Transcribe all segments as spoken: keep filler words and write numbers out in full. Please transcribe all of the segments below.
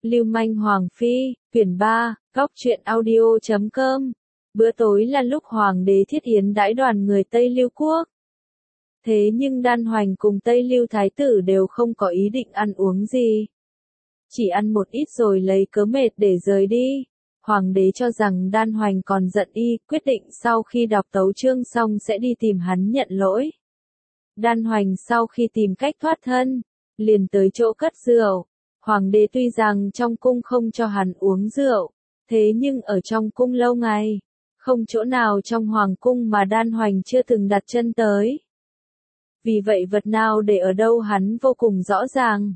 Lưu manh Hoàng Phi, quyển ba, góc truyện audio chấm com. Bữa tối là lúc Hoàng đế thiết yến đãi đoàn người Tây Lưu Quốc. Thế nhưng Đan Hoành cùng Tây Lưu Thái tử đều không có ý định ăn uống gì. Chỉ ăn một ít rồi lấy cớ mệt để rời đi. Hoàng đế cho rằng Đan Hoành còn giận y, quyết định sau khi đọc tấu chương xong sẽ đi tìm hắn nhận lỗi. Đan Hoành sau khi tìm cách thoát thân, liền tới chỗ cất rượu. Hoàng đế tuy rằng trong cung không cho hắn uống rượu, thế nhưng ở trong cung lâu ngày, không chỗ nào trong hoàng cung mà Đan Hoành chưa từng đặt chân tới. Vì vậy vật nào để ở đâu hắn vô cùng rõ ràng.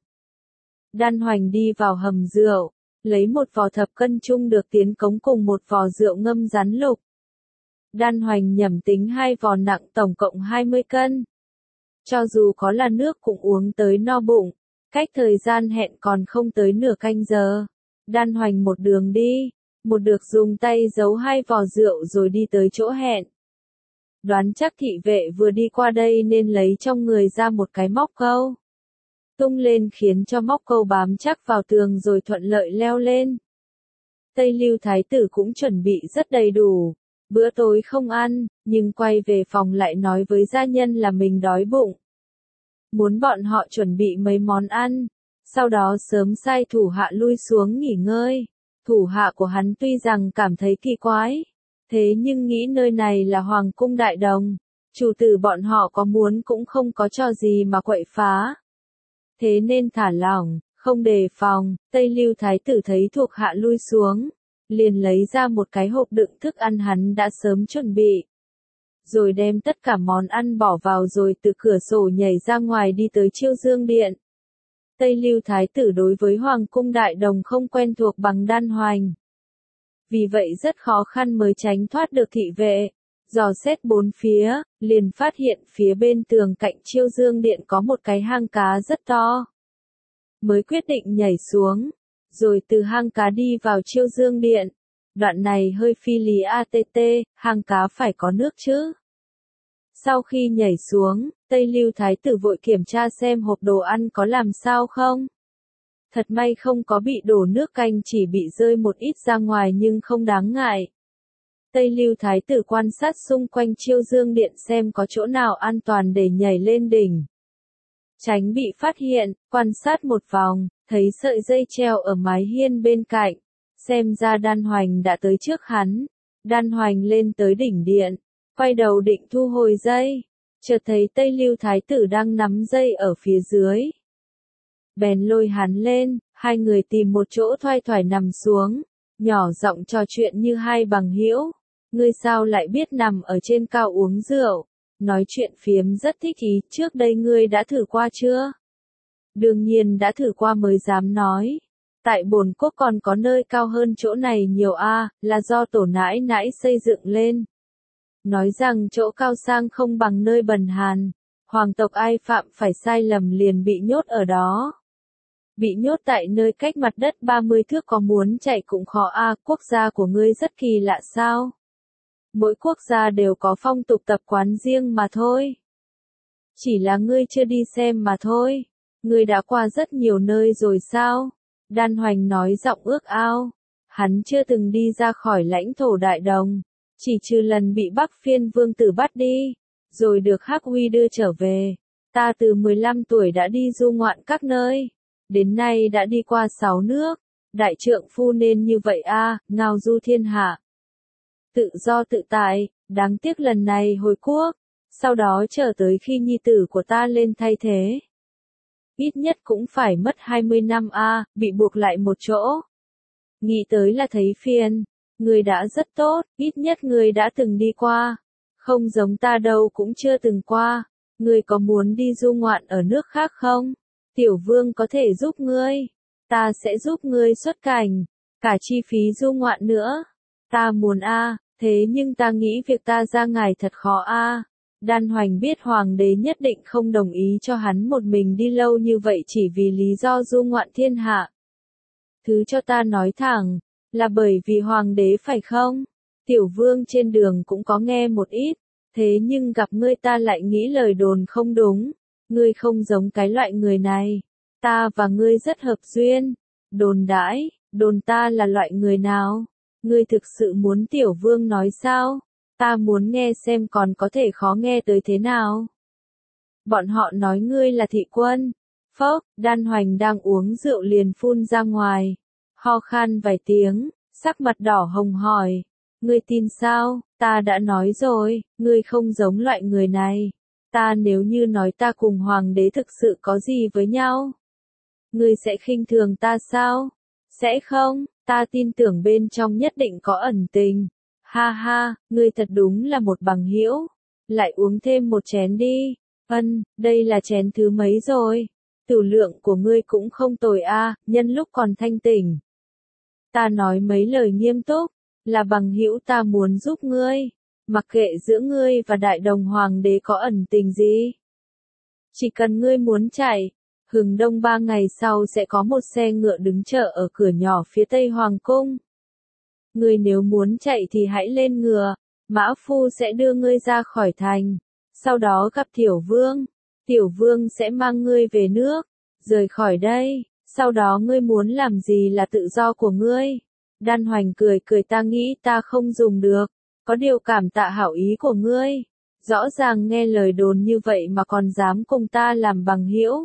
Đan Hoành đi vào hầm rượu, lấy một vò thập cân chung được tiến cống cùng một vò rượu ngâm rắn lục. Đan Hoành nhẩm tính hai vò nặng tổng cộng hai mươi cân. Cho dù có là nước cũng uống tới no bụng, cách thời gian hẹn còn không tới nửa canh giờ. Đan Hoành một đường đi, một được dùng tay giấu hai vò rượu rồi đi tới chỗ hẹn. Đoán chắc thị vệ vừa đi qua đây nên lấy trong người ra một cái móc câu. Tung lên khiến cho móc câu bám chắc vào tường rồi thuận lợi leo lên. Tây Lưu Thái tử cũng chuẩn bị rất đầy đủ. Bữa tối không ăn, nhưng quay về phòng lại nói với gia nhân là mình đói bụng. Muốn bọn họ chuẩn bị mấy món ăn, sau đó sớm sai thủ hạ lui xuống nghỉ ngơi. Thủ hạ của hắn tuy rằng cảm thấy kỳ quái, thế nhưng nghĩ nơi này là Hoàng cung Đại Đồng, chủ tử bọn họ có muốn cũng không có trò gì mà quậy phá. Thế nên thả lỏng, không đề phòng. Tây Lưu Thái tử thấy thuộc hạ lui xuống, liền lấy ra một cái hộp đựng thức ăn hắn đã sớm chuẩn bị. Rồi đem tất cả món ăn bỏ vào rồi từ cửa sổ nhảy ra ngoài đi tới Chiêu Dương Điện. Tây Lưu Thái tử đối với Hoàng cung Đại Đồng không quen thuộc bằng Đan Hoành. Vì vậy rất khó khăn mới tránh thoát được thị vệ. Dò xét bốn phía, liền phát hiện phía bên tường cạnh Chiêu Dương Điện có một cái hang cá rất to. Mới quyết định nhảy xuống, rồi từ hang cá đi vào Chiêu Dương Điện. Đoạn này hơi phi lý a tê tê, hang cá phải có nước chứ. Sau khi nhảy xuống, Tây Lưu Thái tử vội kiểm tra xem hộp đồ ăn có làm sao không. Thật may không có bị đổ nước canh, chỉ bị rơi một ít ra ngoài nhưng không đáng ngại. Tây Lưu Thái tử quan sát xung quanh Chiêu Dương Điện xem có chỗ nào an toàn để nhảy lên đỉnh. Tránh bị phát hiện, quan sát một vòng, thấy sợi dây treo ở mái hiên bên cạnh. Xem ra Đan Hoành đã tới trước hắn. Đan Hoành lên tới đỉnh điện, quay đầu định thu hồi dây. Chợt thấy Tây Lưu Thái tử đang nắm dây ở phía dưới. Bèn lôi hắn lên, hai người tìm một chỗ thoai thoải nằm xuống, nhỏ giọng trò chuyện như hai bằng hữu. Ngươi sao lại biết nằm ở trên cao uống rượu? Nói chuyện phiếm rất thích ý, trước đây ngươi đã thử qua chưa? Đương nhiên đã thử qua mới dám nói. Tại Bồn Quốc còn có nơi cao hơn chỗ này nhiều a, là do tổ nãi nãi xây dựng lên. Nói rằng chỗ cao sang không bằng nơi bần hàn. Hoàng tộc ai phạm phải sai lầm liền bị nhốt ở đó. Bị nhốt tại nơi cách mặt đất ba mươi thước có muốn chạy cũng khó a, quốc gia của ngươi rất kỳ lạ sao? Mỗi quốc gia đều có phong tục tập quán riêng mà thôi. Chỉ là ngươi chưa đi xem mà thôi. Ngươi đã qua rất nhiều nơi rồi sao? Đan Hoành nói giọng ước ao. Hắn chưa từng đi ra khỏi lãnh thổ Đại Đồng, chỉ trừ lần bị Bắc Phiên vương tử bắt đi, rồi được Hắc Huy đưa trở về. Ta từ mười lăm tuổi đã đi du ngoạn các nơi, đến nay đã đi qua sáu nước. Đại trượng phu nên như vậy a, ngao du thiên hạ. Tự do tự tại, đáng tiếc lần này hồi quốc, sau đó chờ tới khi nhi tử của ta lên thay thế. Ít nhất cũng phải mất hai mươi năm a, bị buộc lại một chỗ. Nghĩ tới là thấy phiền. Người đã rất tốt, ít nhất người đã từng đi qua. Không giống ta đâu, cũng chưa từng qua. Người có muốn đi du ngoạn ở nước khác không? Tiểu vương có thể giúp ngươi. Ta sẽ giúp ngươi xuất cảnh. Cả chi phí du ngoạn nữa. Ta muốn a, thế nhưng ta nghĩ việc ta ra ngài thật khó a. Đan Hoành biết Hoàng đế nhất định không đồng ý cho hắn một mình đi lâu như vậy chỉ vì lý do du ngoạn thiên hạ. Thứ cho ta nói thẳng, là bởi vì Hoàng đế phải không? Tiểu vương trên đường cũng có nghe một ít, thế nhưng gặp ngươi ta lại nghĩ lời đồn không đúng. Ngươi không giống cái loại người này. Ta và ngươi rất hợp duyên. Đồn đãi, đồn ta là loại người nào? Ngươi thực sự muốn tiểu vương nói sao? Ta muốn nghe xem còn có thể khó nghe tới thế nào. Bọn họ nói ngươi là thị quân. Phốc, Đan Hoành đang uống rượu liền phun ra ngoài. Ho khan vài tiếng, sắc mặt đỏ hồng hỏi. Ngươi tin sao? Ta đã nói rồi, ngươi không giống loại người này. Ta nếu như nói ta cùng hoàng đế thực sự có gì với nhau? Ngươi sẽ khinh thường ta sao? Sẽ không, ta tin tưởng bên trong nhất định có ẩn tình. Ha ha, ngươi thật đúng là một bằng hữu. Lại uống thêm một chén đi. Ân, đây là chén thứ mấy rồi? Tử lượng của ngươi cũng không tồi a, nhân lúc còn thanh tỉnh. Ta nói mấy lời nghiêm túc, là bằng hữu ta muốn giúp ngươi. Mặc kệ giữa ngươi và đại đồng hoàng đế có ẩn tình gì. Chỉ cần ngươi muốn chạy, hừng đông ba ngày sau sẽ có một xe ngựa đứng chờ ở cửa nhỏ phía tây hoàng cung. Ngươi nếu muốn chạy thì hãy lên ngựa, mã phu sẽ đưa ngươi ra khỏi thành. Sau đó gặp tiểu vương, tiểu vương sẽ mang ngươi về nước, rời khỏi đây, sau đó ngươi muốn làm gì là tự do của ngươi. Đan Hoành cười cười ta nghĩ ta không dùng được, có điều cảm tạ hảo ý của ngươi. Rõ ràng nghe lời đồn như vậy mà còn dám cùng ta làm bằng hữu.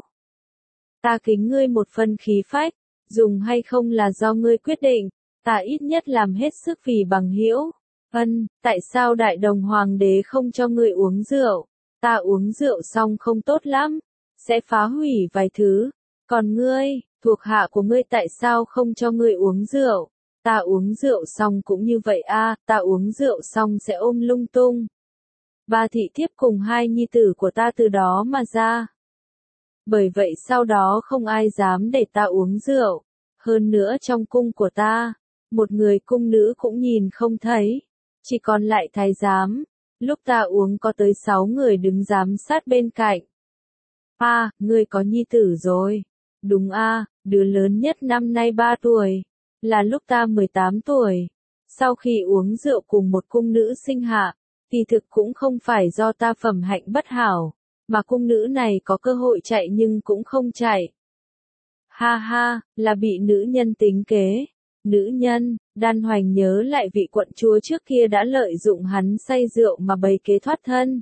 Ta kính ngươi một phân khí phách, dùng hay không là do ngươi quyết định, ta ít nhất làm hết sức vì bằng hữu. Ân, tại sao đại đồng hoàng đế không cho ngươi uống rượu? Ta uống rượu xong không tốt lắm, sẽ phá hủy vài thứ. Còn ngươi, thuộc hạ của ngươi tại sao không cho ngươi uống rượu? Ta uống rượu xong cũng như vậy a, ta uống rượu xong sẽ ôm lung tung. Ba thị thiếp cùng hai nhi tử của ta từ đó mà ra. Bởi vậy sau đó không ai dám để ta uống rượu. Hơn nữa trong cung của ta, một người cung nữ cũng nhìn không thấy. Chỉ còn lại thái giám. Lúc ta uống có tới sáu người đứng giám sát bên cạnh. A, à, ngươi có nhi tử rồi. Đúng a, à, đứa lớn nhất năm nay ba tuổi. Là lúc ta mười tám tuổi. Sau khi uống rượu cùng một cung nữ sinh hạ, thì thực cũng không phải do ta phẩm hạnh bất hảo, mà cung nữ này có cơ hội chạy nhưng cũng không chạy. Ha ha, là bị nữ nhân tính kế. Nữ nhân, Đan Hoành nhớ lại vị quận chúa trước kia đã lợi dụng hắn say rượu mà bày kế thoát thân.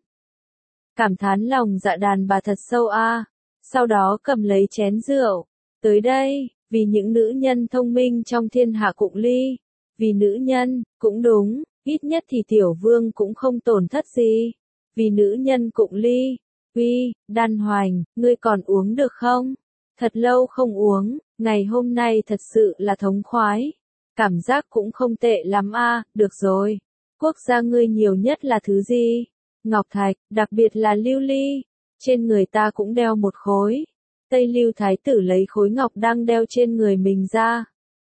Cảm thán lòng dạ đàn bà thật sâu a. Sau đó cầm lấy chén rượu. Tới đây, vì những nữ nhân thông minh trong thiên hạ cụng ly. Vì nữ nhân, cũng đúng, ít nhất thì tiểu vương cũng không tổn thất gì. Vì nữ nhân cụng ly. Uy, Đan Hoành, ngươi còn uống được không? Thật lâu không uống, ngày hôm nay thật sự là thống khoái. Cảm giác cũng không tệ lắm a, được rồi. Quốc gia ngươi nhiều nhất là thứ gì? Ngọc thạch, đặc biệt là lưu ly. Trên người ta cũng đeo một khối. Tây Lưu thái tử lấy khối ngọc đang đeo trên người mình ra.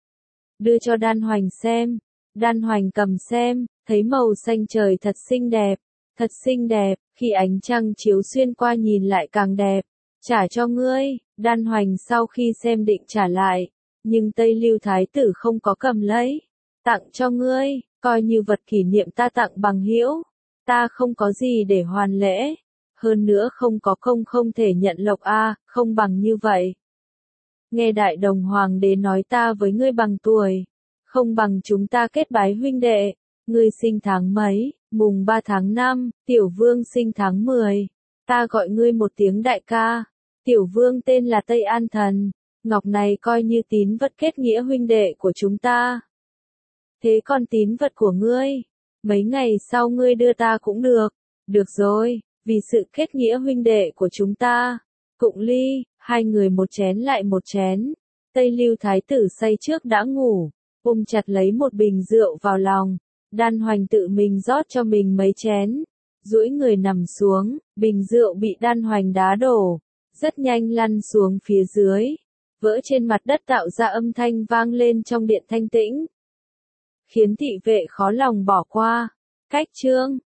Đưa cho Đan Hoành xem. Đan Hoành cầm xem, thấy màu xanh trời thật xinh đẹp. Thật xinh đẹp, khi ánh trăng chiếu xuyên qua nhìn lại càng đẹp. Trả cho ngươi, Đan Hoành sau khi xem định trả lại. Nhưng Tây Lưu thái tử không có cầm lấy. Tặng cho ngươi, coi như vật kỷ niệm ta tặng bằng hữu. Ta không có gì để hoàn lễ. Hơn nữa không có công không thể nhận lộc a, à, không bằng như vậy. Nghe đại đồng hoàng đế nói ta với ngươi bằng tuổi. Không bằng chúng ta kết bái huynh đệ. Ngươi sinh tháng mấy? Mùng ba tháng năm, tiểu vương sinh tháng mười. Ta gọi ngươi một tiếng đại ca. Tiểu vương tên là Tây An Thần. Ngọc này coi như tín vật kết nghĩa huynh đệ của chúng ta. Thế còn tín vật của ngươi? Mấy ngày sau ngươi đưa ta cũng được. Được rồi, vì sự kết nghĩa huynh đệ của chúng ta. Cụng ly, hai người một chén lại một chén. Tây Lưu thái tử say trước đã ngủ, ôm chặt lấy một bình rượu vào lòng. Đan Hoành tự mình rót cho mình mấy chén. Duỗi người nằm xuống, bình rượu bị Đan Hoành đá đổ. Rất nhanh lăn xuống phía dưới. Vỡ trên mặt đất tạo ra âm thanh vang lên trong điện thanh tĩnh. Khiến thị vệ khó lòng bỏ qua. Cách chương